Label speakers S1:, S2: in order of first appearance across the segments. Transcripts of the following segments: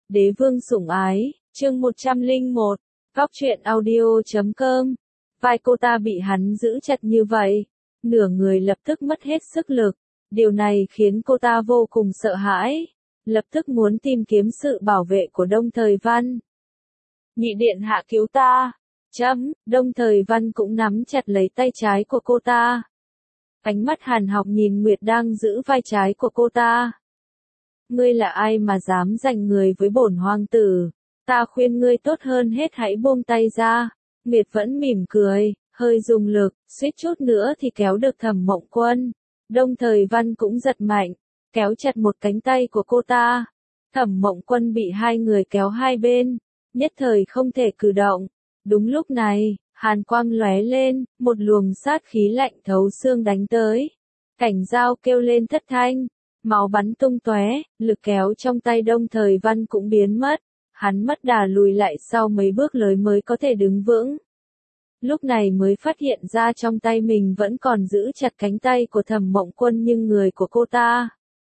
S1: Đế vương sủng ái, chương 101, Góc truyện audio.com. Vai cô ta bị hắn giữ chặt như vậy, nửa người lập tức mất hết sức lực. Điều này khiến cô ta vô cùng sợ hãi, lập tức muốn tìm kiếm sự bảo vệ của Đông Thời Văn. Nhị điện hạ cứu ta. Đông Thời Văn cũng nắm chặt lấy tay trái của cô ta. Ánh mắt hàn học nhìn Nguyệt đang giữ vai trái của cô ta. Ngươi là ai mà dám giành người với bổn hoàng tử? Ta khuyên ngươi tốt hơn hết hãy buông tay ra. Nguyệt vẫn mỉm cười, hơi dùng lực, suýt chút nữa thì kéo được Thẩm Mộng Quân. Đông Thời Văn cũng giật mạnh, kéo chặt một cánh tay của cô ta. Thẩm Mộng Quân bị hai người kéo hai bên, nhất thời không thể cử động. Đúng lúc này, hàn quang lóe lên, một luồng sát khí lạnh thấu xương đánh tới. Cảnh Dao kêu lên thất thanh, máu bắn tung tóe, lực kéo trong tay Đông Thời Văn cũng biến mất. Hắn mất đà lùi lại sau mấy bước lối mới có thể đứng vững. Lúc này mới phát hiện ra trong tay mình vẫn còn giữ chặt cánh tay của Thẩm Mộng Quân nhưng người của cô ta.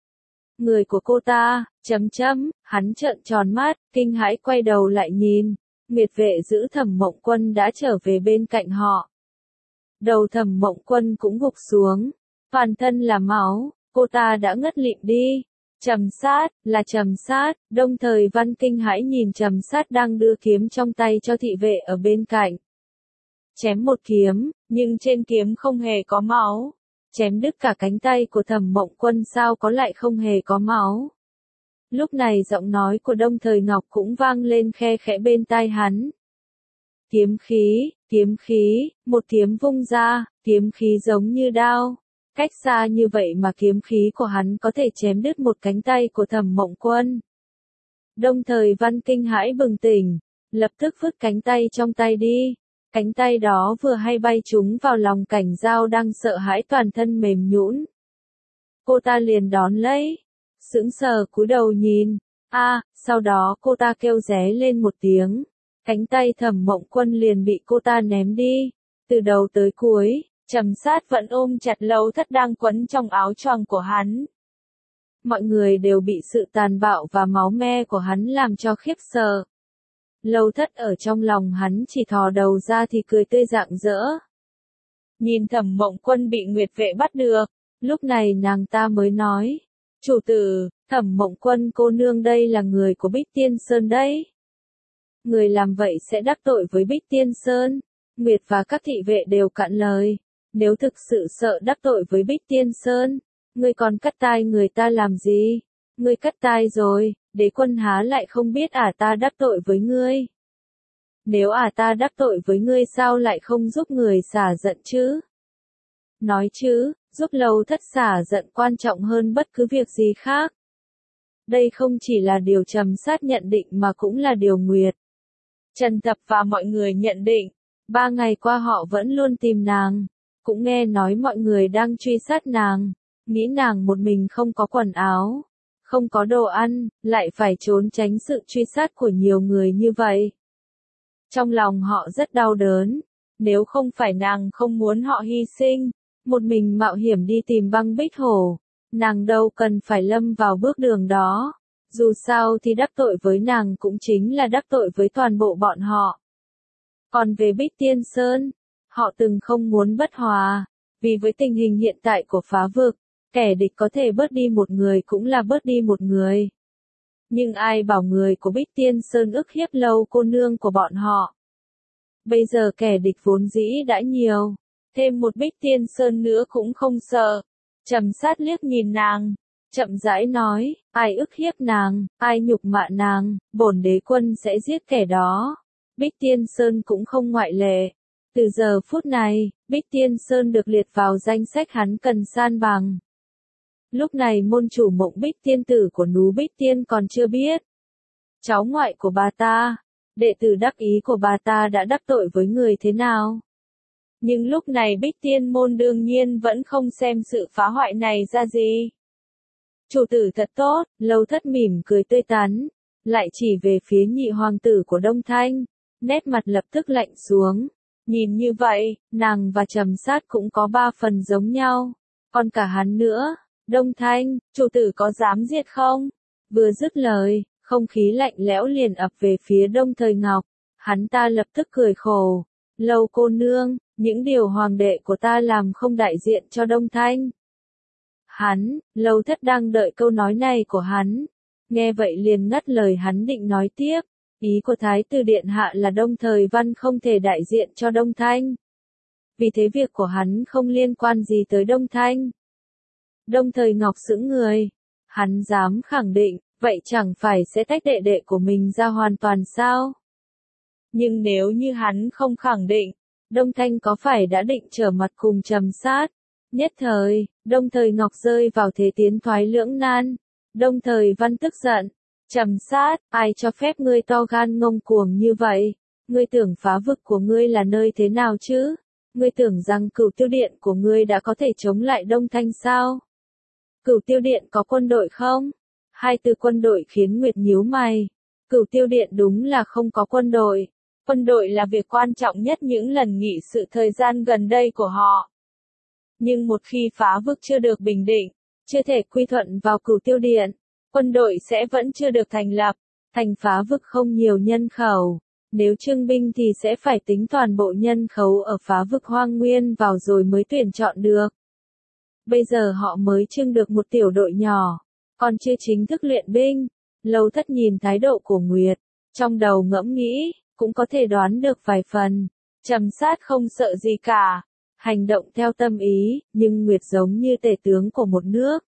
S1: Hắn trợn tròn mắt, kinh hãi quay đầu lại nhìn. Nguyệt vệ giữ Thẩm Mộng Quân đã trở về bên cạnh họ. Đầu Thẩm Mộng Quân cũng gục xuống, toàn thân là máu, cô ta đã ngất lịm đi. Trầm Sát, Đông Thời Văn kinh hãi nhìn Trầm Sát đang đưa kiếm trong tay cho thị vệ ở bên cạnh. Chém một kiếm, nhưng trên kiếm không hề có máu. Chém đứt cả cánh tay của Thẩm Mộng Quân sao có lại không hề có máu. Lúc này giọng nói của Đông Thời Ngọc cũng vang lên khe khẽ bên tai hắn. Kiếm khí, một kiếm vung ra, kiếm khí giống như đao. Cách xa như vậy mà kiếm khí của hắn có thể chém đứt một cánh tay của Thẩm Mộng Quân. Đông Thời Văn kinh hãi bừng tỉnh, lập tức vứt cánh tay trong tay đi. Cánh tay đó vừa hay bay trúng vào lòng Cảnh Dao đang sợ hãi toàn thân mềm nhũn. Cô ta liền đón lấy, sững sờ cúi đầu nhìn. Sau đó cô ta kêu ré lên một tiếng. Cánh tay Thẩm Mộng Quân liền bị cô ta ném đi. Từ đầu tới cuối, Trầm Sát vẫn ôm chặt Lâu Thất đang quấn trong áo choàng của hắn. Mọi người đều bị sự tàn bạo và máu me của hắn làm cho khiếp sợ. Lâu Thất ở trong lòng hắn chỉ thò đầu ra thì cười tươi rạng rỡ. Nhìn Thẩm Mộng Quân bị Nguyệt vệ bắt được, lúc này nàng ta mới nói. Chủ tử, Thẩm Mộng Quân cô nương đây là người của Bích Tiên Sơn đấy. Người làm vậy sẽ đắc tội với Bích Tiên Sơn. Nguyệt và các thị vệ đều cạn lời. Nếu thực sự sợ đắc tội với Bích Tiên Sơn, ngươi còn cắt tai người ta làm gì? Ngươi cắt tai rồi, đế quân há lại không biết ta đắc tội với ngươi. Nếu ta đắc tội với ngươi sao lại không giúp người xả giận chứ? Nói chứ, giúp Lâu Thất xả giận quan trọng hơn bất cứ việc gì khác. Đây không chỉ là điều Trầm Sát nhận định mà cũng là điều Nguyệt, Trần Tập và mọi người nhận định. 3 ngày qua họ vẫn luôn tìm nàng, cũng nghe nói mọi người đang truy sát nàng, nghĩ nàng một mình không có quần áo, không có đồ ăn, lại phải trốn tránh sự truy sát của nhiều người như vậy. Trong lòng họ rất đau đớn, nếu không phải nàng không muốn họ hy sinh, một mình mạo hiểm đi tìm Băng Bích Hổ, nàng đâu cần phải lâm vào bước đường đó. Dù sao thì đắc tội với nàng cũng chính là đắc tội với toàn bộ bọn họ. Còn về Bích Tiên Sơn, họ từng không muốn bất hòa, vì với tình hình hiện tại của phá vực, kẻ địch có thể bớt đi một người cũng là bớt đi một người. Nhưng ai bảo người của Bích Tiên Sơn ức hiếp Lâu cô nương của bọn họ. Bây giờ kẻ địch vốn dĩ đã nhiều, thêm một Bích Tiên Sơn nữa cũng không sợ. Trầm Sát liếc nhìn nàng, chậm rãi nói, ai ức hiếp nàng, ai nhục mạ nàng, bổn đế quân sẽ giết kẻ đó. Bích Tiên Sơn cũng không ngoại lệ. Từ giờ phút này, Bích Tiên Sơn được liệt vào danh sách hắn cần san bằng. Lúc này môn chủ Mộng Bích tiên tử của núi Bích Tiên còn chưa biết. Cháu ngoại của bà ta, đệ tử đắc ý của bà ta đã đắc tội với người thế nào. Nhưng lúc này Bích Tiên môn đương nhiên vẫn không xem sự phá hoại này ra gì. Chủ tử thật tốt, Lâu Thất mỉm cười tươi tắn, lại chỉ về phía nhị hoàng tử của Đông Thanh, nét mặt lập tức lạnh xuống. Nhìn như vậy, nàng và Trầm Sát cũng có 3 phần giống nhau, còn cả hắn nữa. Đông Thanh, chủ tử có dám diệt không? Vừa dứt lời, Không khí lạnh lẽo liền ập về phía Đông Thời Ngọc, hắn ta lập tức cười khổ. Lâu cô nương, những điều hoàng đệ của ta làm không đại diện cho Đông Thanh. Lâu Thất đang đợi câu nói này của hắn. Nghe vậy liền ngắt lời hắn định nói tiếp. Ý của Thái tử Điện Hạ là Đông Thời Văn không thể đại diện cho Đông Thanh. Vì thế việc của hắn không liên quan gì tới Đông Thanh. Đông Thời Ngọc sững người. Hắn dám khẳng định, vậy chẳng phải sẽ tách đệ đệ của mình ra hoàn toàn sao? Nhưng nếu như hắn không khẳng định, Đông Thanh có phải đã định trở mặt cùng Trầm Sát? Nhất thời, Đông Thời Ngọc rơi vào thế tiến thoái lưỡng nan. Đông Thời Văn tức giận. Trầm Sát, ai cho phép ngươi to gan ngông cuồng như vậy? Ngươi tưởng phá vực của ngươi là nơi thế nào chứ? Ngươi tưởng rằng Cửu Tiêu Điện của ngươi đã có thể chống lại Đông Thanh sao? Cửu Tiêu Điện có quân đội không? Hai từ quân đội khiến Nguyệt nhíu mày. Cửu Tiêu Điện đúng là không có quân đội. Quân đội là việc quan trọng nhất những lần nghị sự thời gian gần đây của họ. Nhưng một khi phá vực chưa được bình định, chưa thể quy thuận vào Cửu Tiêu Điện, quân đội sẽ vẫn chưa được thành lập. Thành phá vực không nhiều nhân khẩu. Nếu trưng binh thì sẽ phải tính toàn bộ nhân khẩu ở phá vực Hoang Nguyên vào rồi mới tuyển chọn được. Bây giờ họ mới trưng được một tiểu đội nhỏ, còn chưa chính thức luyện binh. Lâu Thất nhìn thái độ của Nguyệt, trong đầu ngẫm nghĩ, cũng có thể đoán được vài phần. Trầm Sát không sợ gì cả, hành động theo tâm ý, nhưng Nguyệt giống như tể tướng của một nước.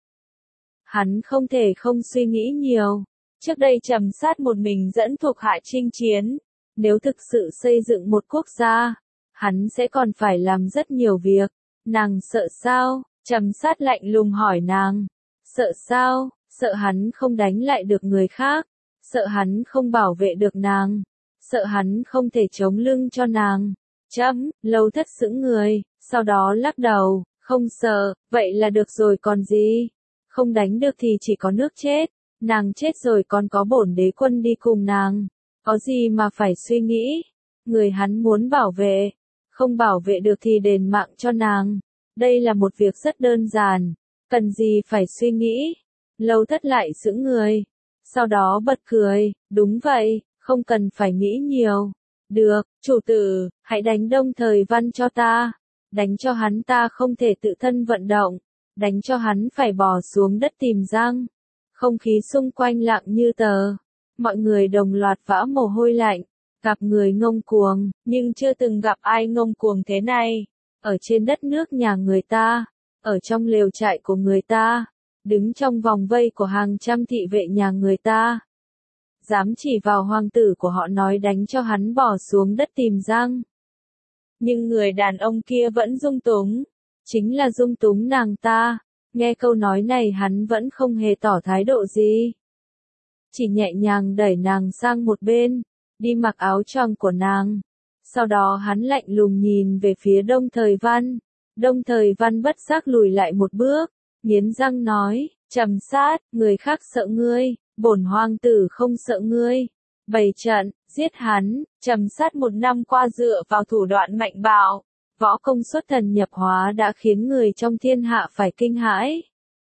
S1: Hắn không thể không suy nghĩ nhiều. Trước đây Trầm Sát một mình dẫn thuộc hạ chinh chiến. Nếu thực sự xây dựng một quốc gia, hắn sẽ còn phải làm rất nhiều việc. Nàng sợ sao? Trầm Sát lạnh lùng hỏi nàng. Sợ sao? Sợ hắn không đánh lại được người khác. Sợ hắn không bảo vệ được nàng. Sợ hắn không thể chống lưng cho nàng. Lâu Thất sững người, sau đó lắc đầu. Không sợ, vậy là được rồi còn gì? Không đánh được thì chỉ có nước chết. Nàng chết rồi còn có bổn đế quân đi cùng nàng. Có gì mà phải suy nghĩ? Người hắn muốn bảo vệ. Không bảo vệ được thì đền mạng cho nàng. Đây là một việc rất đơn giản. Cần gì phải suy nghĩ? Lâu Thất lại sững người. Sau đó bật cười. Đúng vậy, không cần phải nghĩ nhiều. Được, chủ tử, hãy đánh Đông Thời Văn cho ta. Đánh cho hắn ta không thể tự thân vận động. Đánh cho hắn phải bò xuống đất tìm răng. Không khí xung quanh lặng như tờ. Mọi người đồng loạt vã mồ hôi lạnh. Gặp người ngông cuồng, nhưng chưa từng gặp ai ngông cuồng thế này. Ở trên đất nước nhà người ta, ở trong lều trại của người ta, đứng trong vòng vây của hàng trăm thị vệ nhà người ta. Dám chỉ vào hoàng tử của họ nói đánh cho hắn bỏ xuống đất tìm răng. Nhưng người đàn ông kia vẫn dung túng. Chính là dung túng nàng ta. Nghe câu nói này hắn vẫn không hề tỏ thái độ gì. Chỉ nhẹ nhàng đẩy nàng sang một bên, đi mặc áo choàng của nàng. Sau đó hắn lạnh lùng nhìn về phía Đông Thời Văn. Đông Thời Văn bất giác lùi lại một bước, nghiến răng nói, Trầm Sát, người khác sợ ngươi, bổn hoàng tử không sợ ngươi. Bày trận, giết hắn. Trầm Sát một năm qua dựa vào thủ đoạn mạnh bạo, võ công xuất thần nhập hóa đã khiến người trong thiên hạ phải kinh hãi.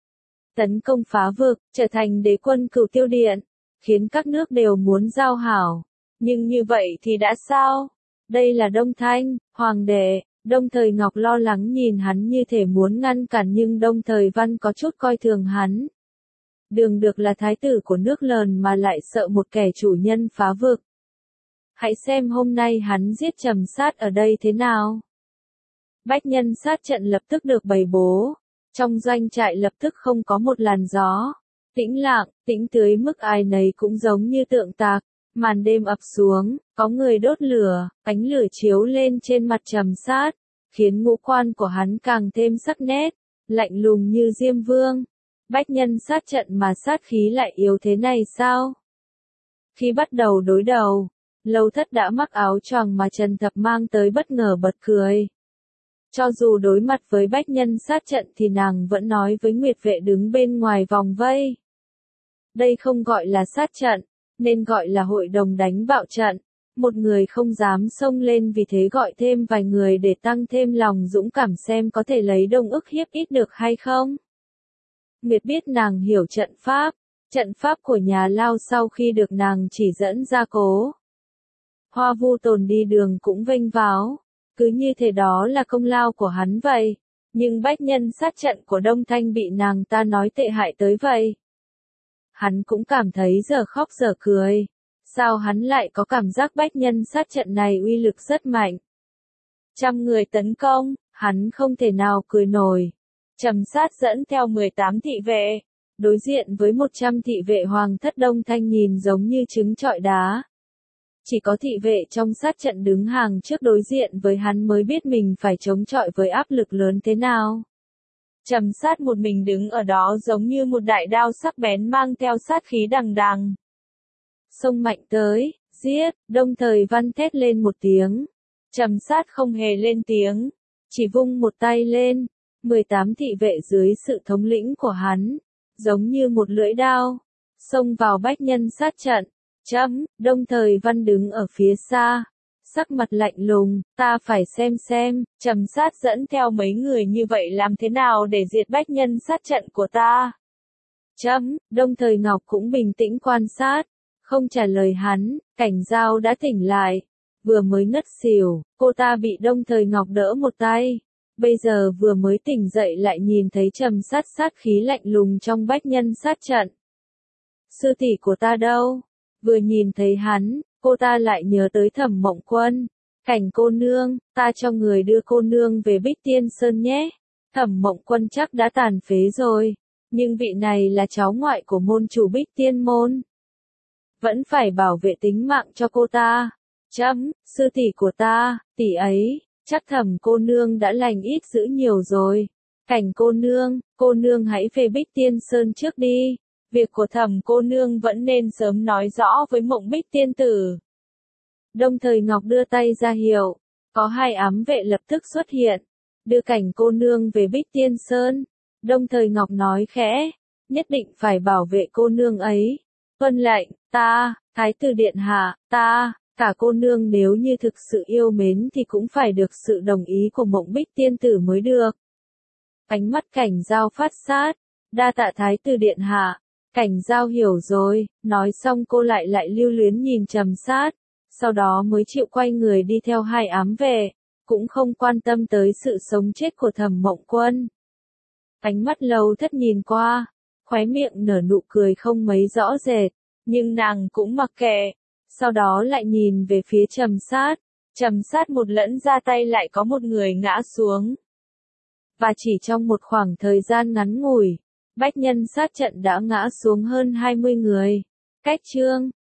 S1: Tấn công phá vực, trở thành đế quân Cửu Tiêu Điện, khiến các nước đều muốn giao hảo. Nhưng như vậy thì đã sao? Đây là Đông Thanh, hoàng đệ. Đông Thời Ngọc lo lắng nhìn hắn như thể muốn ngăn cản nhưng Đông Thời Văn có chút coi thường hắn. Đường được là thái tử của nước lờn mà lại sợ một kẻ chủ nhân phá vực. Hãy xem hôm nay hắn giết Trầm Sát ở đây thế nào. Bách nhân sát trận lập tức được bày bố. Trong doanh trại lập tức không có một làn gió. Tĩnh lặng, tĩnh tới mức ai nấy cũng giống như tượng tạc. Màn đêm ập xuống, có người đốt lửa, ánh lửa chiếu lên trên mặt Trầm Sát, khiến ngũ quan của hắn càng thêm sắc nét, lạnh lùng như Diêm Vương. Bách nhân sát trận mà sát khí lại yếu thế này sao? Khi bắt đầu đối đầu, Lâu Thất đã mắc áo choàng mà Trần Thập mang tới bất ngờ bật cười. Cho dù đối mặt với bách nhân sát trận thì nàng vẫn nói với Nguyệt Vệ đứng bên ngoài vòng vây. Đây không gọi là sát trận, nên gọi là hội đồng đánh bạo trận. Một người không dám xông lên vì thế gọi thêm vài người để tăng thêm lòng dũng cảm xem có thể lấy đông ức hiếp ít được hay không. Nguyệt biết nàng hiểu trận pháp, Trận pháp của nhà Lao sau khi được nàng chỉ dẫn ra cố. Hoa Vu Tồn đi đường cũng vênh váo, cứ như thế đó là công lao của hắn vậy. Nhưng bách nhân sát trận của Đông Thanh bị nàng ta nói tệ hại tới vậy. Hắn cũng cảm thấy giờ khóc giờ cười. Sao hắn lại có cảm giác bách nhân sát trận này uy lực rất mạnh? Trăm người tấn công, hắn không thể nào cười nổi. Trầm Sát dẫn theo 18 thị vệ, đối diện với 100 thị vệ hoàng thất Đông Thanh nhìn giống như trứng trọi đá. Chỉ có thị vệ trong sát trận đứng hàng trước đối diện với hắn mới biết mình phải chống chọi với áp lực lớn thế nào. Trầm Sát một mình đứng ở đó giống như một đại đao sắc bén mang theo sát khí đằng đằng. Xông mạnh tới, giết, Đông Thời Văn thét lên một tiếng. Trầm Sát không hề lên tiếng, chỉ vung một tay lên, 18 thị vệ dưới sự thống lĩnh của hắn, giống như một lưỡi đao, xông vào bách nhân sát trận. Đông Thời Văn đứng ở phía xa, sắc mặt lạnh lùng, ta phải xem, Trầm Sát dẫn theo mấy người như vậy làm thế nào để diệt bách nhân sát trận của ta. Đông Thời Ngọc cũng bình tĩnh quan sát, không trả lời hắn, Cảnh Giao đã tỉnh lại, vừa mới ngất xỉu, cô ta bị Đông Thời Ngọc đỡ một tay, bây giờ vừa mới tỉnh dậy lại nhìn thấy Trầm Sát sát khí lạnh lùng trong bách nhân sát trận. Sư tỷ của ta đâu? Vừa nhìn thấy hắn, cô ta lại nhớ tới Thẩm Mộng Quân. Cảnh cô nương, ta cho người đưa cô nương về Bích Tiên Sơn nhé. Thẩm Mộng Quân chắc đã tàn phế rồi, nhưng vị này là cháu ngoại của môn chủ Bích Tiên môn. Vẫn phải bảo vệ tính mạng cho cô ta. Sư tỷ của ta, tỷ ấy, chắc Thẩm cô nương đã lành ít dữ nhiều rồi. Cảnh cô nương hãy về Bích Tiên Sơn trước đi. Việc của Thẩm cô nương vẫn nên sớm nói rõ với Mộng Bích tiên tử. Đông Thời Ngọc đưa tay ra hiệu, có 2 ám vệ lập tức xuất hiện, đưa Cảnh cô nương về Bích Tiên Sơn. Đông Thời Ngọc nói khẽ, nhất định phải bảo vệ cô nương ấy. Tuân lệnh, ta, Thái tử điện hạ, ta, cả cô nương nếu như thực sự yêu mến thì cũng phải được sự đồng ý của Mộng Bích tiên tử mới được. Ánh mắt Cảnh Giao phát sát, đa tạ Thái tử điện hạ. Cảnh Giao hiểu rồi, nói xong cô lại lưu luyến nhìn Trầm Sát, sau đó mới chịu quay người đi theo 2 ám vệ, cũng không quan tâm tới sự sống chết của Thẩm Mộng Quân. Ánh mắt Lâu Thất nhìn qua, khóe miệng nở nụ cười không mấy rõ rệt, nhưng nàng cũng mặc kệ, sau đó lại nhìn về phía Trầm Sát. Trầm Sát một lẫn ra tay lại có một người ngã xuống. Và chỉ trong một khoảng thời gian ngắn ngủi, bách nhân sát trận đã ngã xuống hơn 20 người. Cách chương